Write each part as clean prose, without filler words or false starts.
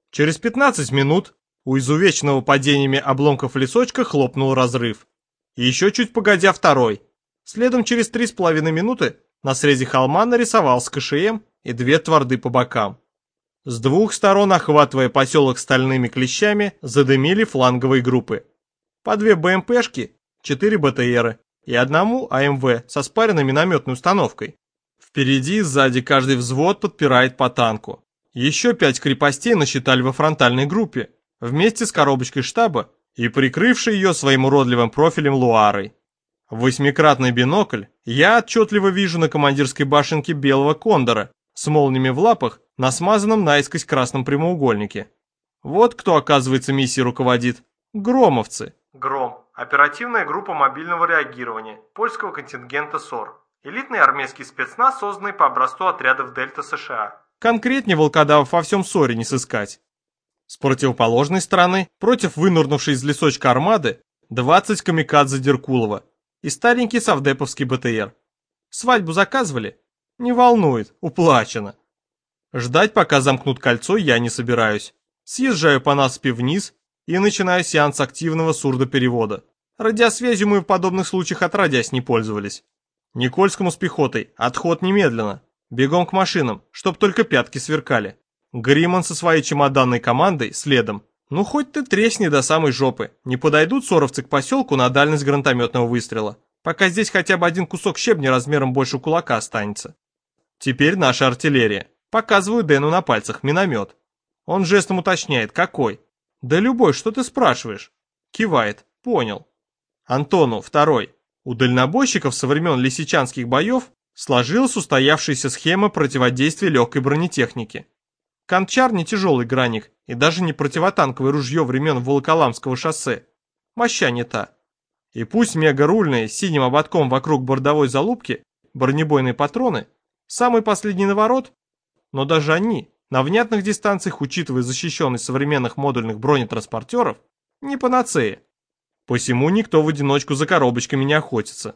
Через 15 минут у изувеченного падениями обломков лесочка хлопнул разрыв. И еще чуть погодя второй. Следом через 3,5 минуты на срезе холма нарисовался КШМ и 2 творды по бокам. С двух сторон, охватывая поселок стальными клещами, задымили фланговые группы. По 2 БМПшки, 4 БТРы и одному АМВ со спаренной минометной установкой. Впереди и сзади каждый взвод подпирает по танку. Еще 5 крепостей насчитали во фронтальной группе, вместе с коробочкой штаба и прикрывшей ее своим уродливым профилем луарой. В 8-кратный бинокль я отчетливо вижу на командирской башенке белого кондора с молниями в лапах на смазанном наискось красном прямоугольнике. Вот кто, оказывается, миссией руководит. Громовцы. Гром. Оперативная группа мобильного реагирования польского контингента СОР. Элитный армейский спецназ, созданный по образцу отрядов Дельта США. Конкретнее волкодавов во всем СОРе не сыскать. С противоположной стороны, против вынурнувшей из лесочка армады, 20 камикадзе Деркулова и старенький совдеповский БТР. Свадьбу заказывали? Не волнует, уплачено. Ждать, пока замкнут кольцо, я не собираюсь. Съезжаю по насыпи вниз и начинаю сеанс активного сурдоперевода. Радиосвязью мы в подобных случаях отродясь не пользовались. Никольскому с пехотой, отход немедленно. Бегом к машинам, чтоб только пятки сверкали. Гриман со своей чемоданной командой следом. Ну хоть ты тресни до самой жопы. Не подойдут соровцы к поселку на дальность гранатометного выстрела. Пока здесь хотя бы один кусок щебня размером больше кулака останется. Теперь наша артиллерия. Показываю Дэну на пальцах миномет. Он жестом уточняет, какой. Да любой, что ты спрашиваешь? Кивает, понял. Антону, второй. У дальнобойщиков со времен лисичанских боев сложилась устоявшаяся схема противодействия легкой бронетехники. Кончар не тяжелый граник и даже не противотанковое ружье времен Волоколамского шоссе. Моща не та. И пусть мегарульные с синим ободком вокруг бордовой залупки, бронебойные патроны, самый последний наворот, но даже они, на внятных дистанциях, учитывая защищенность современных модульных бронетранспортеров, не панацея. Посему никто в одиночку за коробочками не охотится.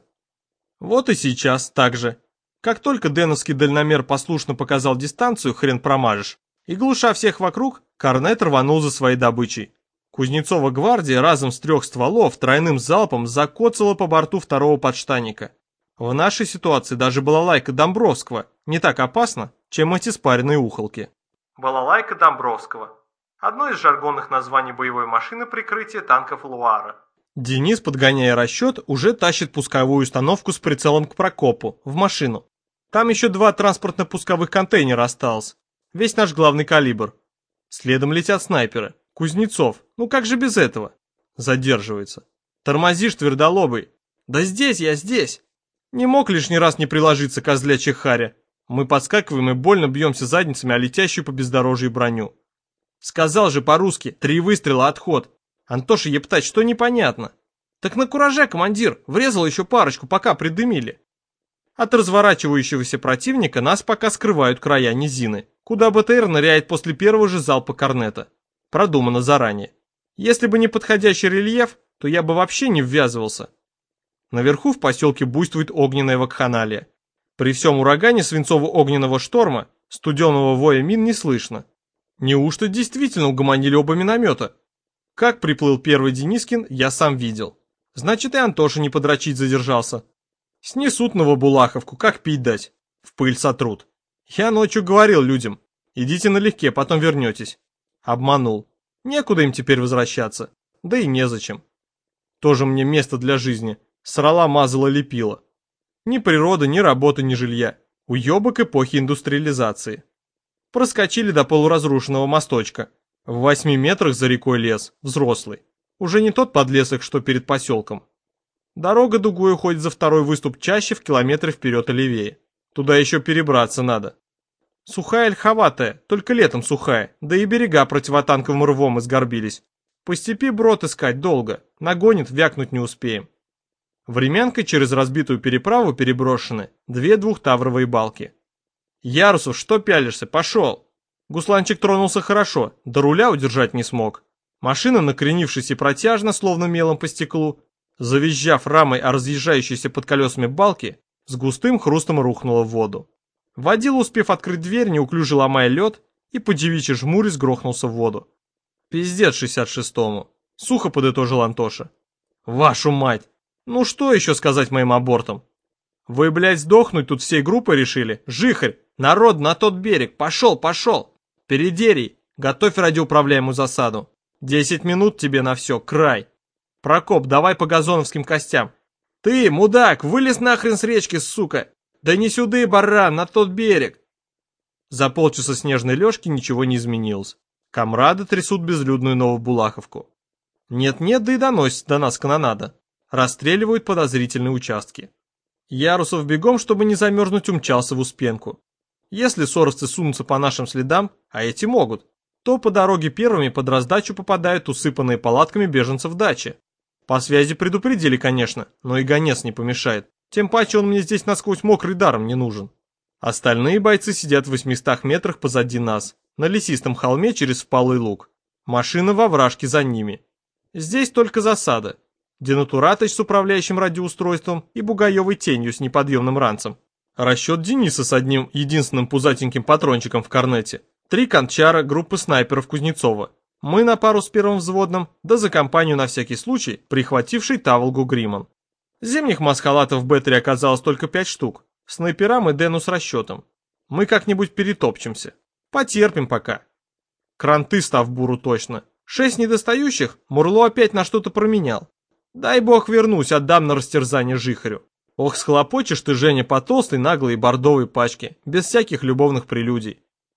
Вот и сейчас так же. Как только дэновский дальномер послушно показал дистанцию, хрен промажешь, и глуша всех вокруг, корнет рванул за своей добычей. Кузнецова гвардия разом с 3 стволов тройным залпом закоцала по борту второго подштанника. В нашей ситуации даже балалайка Домбровского не так опасна, чем эти спаренные ухолки. Балалайка Домбровского. Одно из жаргонных названий боевой машины прикрытия танков Луара. Денис, подгоняя расчет, уже тащит пусковую установку с прицелом к Прокопу, в машину. Там еще 2 транспортно-пусковых контейнера осталось. Весь наш главный калибр. Следом летят снайперы. Кузнецов, ну как же без этого? Задерживается. Тормозишь, твердолобый. Да здесь я, здесь. Не мог лишний раз не приложиться, козлячья харя. Мы подскакиваем и больно бьемся задницами о летящую по бездорожью броню. Сказал же по-русски, 3 выстрела, отход. Антоша, ептать, что непонятно? Так на кураже, командир, врезал еще парочку, пока придымили. От разворачивающегося противника нас пока скрывают края низины, куда БТР ныряет после первого же залпа корнета. Продумано заранее. Если бы не подходящий рельеф, то я бы вообще не ввязывался. Наверху в поселке буйствует огненная вакханалия. При всем урагане свинцово-огненного шторма студеного воя мин не слышно. Неужто действительно угомонили оба миномета? Как приплыл первый Денискин, я сам видел. Значит, и Антоша не подрочить задержался. Снесут Новобулаховку, как пить дать. В пыль сотрут. Я ночью говорил людям, идите налегке, потом вернетесь. Обманул. Некуда им теперь возвращаться. Да и незачем. Тоже мне место для жизни. Срала, мазала, лепила. Ни природы, ни работы, ни жилья. Уебок эпохи индустриализации. Проскочили до полуразрушенного мосточка. В 8 метрах за рекой лес, взрослый. Уже не тот подлесок, что перед поселком. Дорога дугой уходит за второй выступ чаще в километре вперед и левее. Туда еще перебраться надо. Сухая льховатая, только летом сухая, да и берега противотанковым рвом изгорбились. По степи брод искать долго, нагонит, вякнуть не успеем. Времянкой через разбитую переправу переброшены 2 двухтавровые балки. Ярусов, что пялишься, пошел! Гусланчик тронулся хорошо, до руля удержать не смог. Машина, накренившись и протяжно, словно мелом по стеклу, завизжав рамой о разъезжающейся под колесами балки, с густым хрустом рухнула в воду. Водила, успев открыть дверь, неуклюже ломая лед, и по девичьи жмурясь грохнулся в воду. Пиздец 66-му. Сухо подытожил Антоша. Вашу мать! Ну что еще сказать моим абортам? Вы, блядь, сдохнуть тут всей группой решили? Жихарь! Народ, на тот берег! Пошел, пошел! Передерий! Готовь радиоуправляемую засаду. 10 минут тебе на все, край. Прокоп, давай по газоновским костям. Ты, мудак, вылез нахрен с речки, сука! Да не сюда, баран, на тот берег! За полчаса снежной лёжки ничего не изменилось. Камрады трясут безлюдную Новобулаховку. Нет-нет, да и доносится до нас канонада. Расстреливают подозрительные участки. Ярусов бегом, чтобы не замерзнуть, умчался в Успенку. Если соровцы сунутся по нашим следам, а эти могут, то по дороге первыми под раздачу попадают усыпанные палатками беженцев дачи. По связи предупредили, конечно, но и гонец не помешает. Тем паче он мне здесь насквозь мокрый даром не нужен. Остальные бойцы сидят в 800 метрах позади нас, на лесистом холме через впалый луг. Машина во вражке за ними. Здесь только засада. Денатуратыч с управляющим радиоустройством и Бугаевой тенью с неподъемным ранцем. Расчет Дениса с одним единственным пузатеньким патрончиком в корнете. 3 кончара группы снайперов Кузнецова. Мы на пару с первым взводным, да за компанию на всякий случай, прихвативший таволгу Гриман. Зимних масхалатов в Беттере оказалось только 5 штук. Снайперам и Дэну с расчетом. Мы как-нибудь перетопчемся. Потерпим пока. Кранты став буру точно. 6 недостающих Мурло опять на что-то променял. Дай бог вернусь, отдам на растерзание Жихарю. Ох, схлопочешь ты, Женя, по толстой, наглой и бордовой пачке, без всяких любовных прелюдий.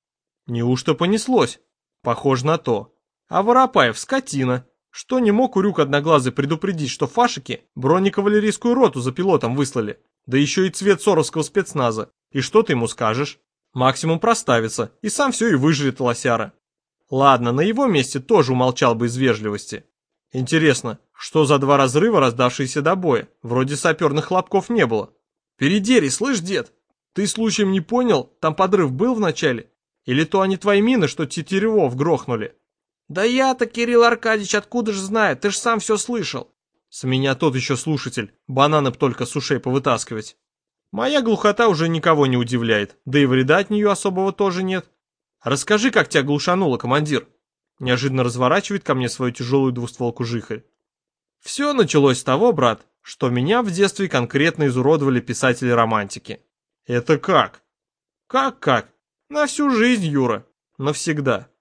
Неужто понеслось? Похоже на то. А Воропаев скотина. Что не мог Урюк Одноглазый предупредить, что фашики бронекавалерийскую роту за пилотом выслали? Да еще и цвет соровского спецназа. И что ты ему скажешь? Максимум проставится, и сам все и выжрет лосяра. Ладно, на его месте тоже умолчал бы из вежливости. Интересно, что за 2 разрыва, раздавшиеся до боя? Вроде саперных хлопков не было. Передери, слышь, дед, ты случаем не понял, там подрыв был вначале? Или то они твои мины, что Тетеревов грохнули? Да я-то, Кирилл Аркадьевич, откуда ж знаю, ты ж сам все слышал. С меня тот еще слушатель, бананы б только с ушей повытаскивать. Моя глухота уже никого не удивляет, да и вреда от нее особого тоже нет. Расскажи, как тебя глушануло, командир. Неожиданно разворачивает ко мне свою тяжелую двустволку Жихарь. Все началось с того, брат, что меня в детстве конкретно изуродовали писатели-романтики. Это как? Как? На всю жизнь, Юра. Навсегда.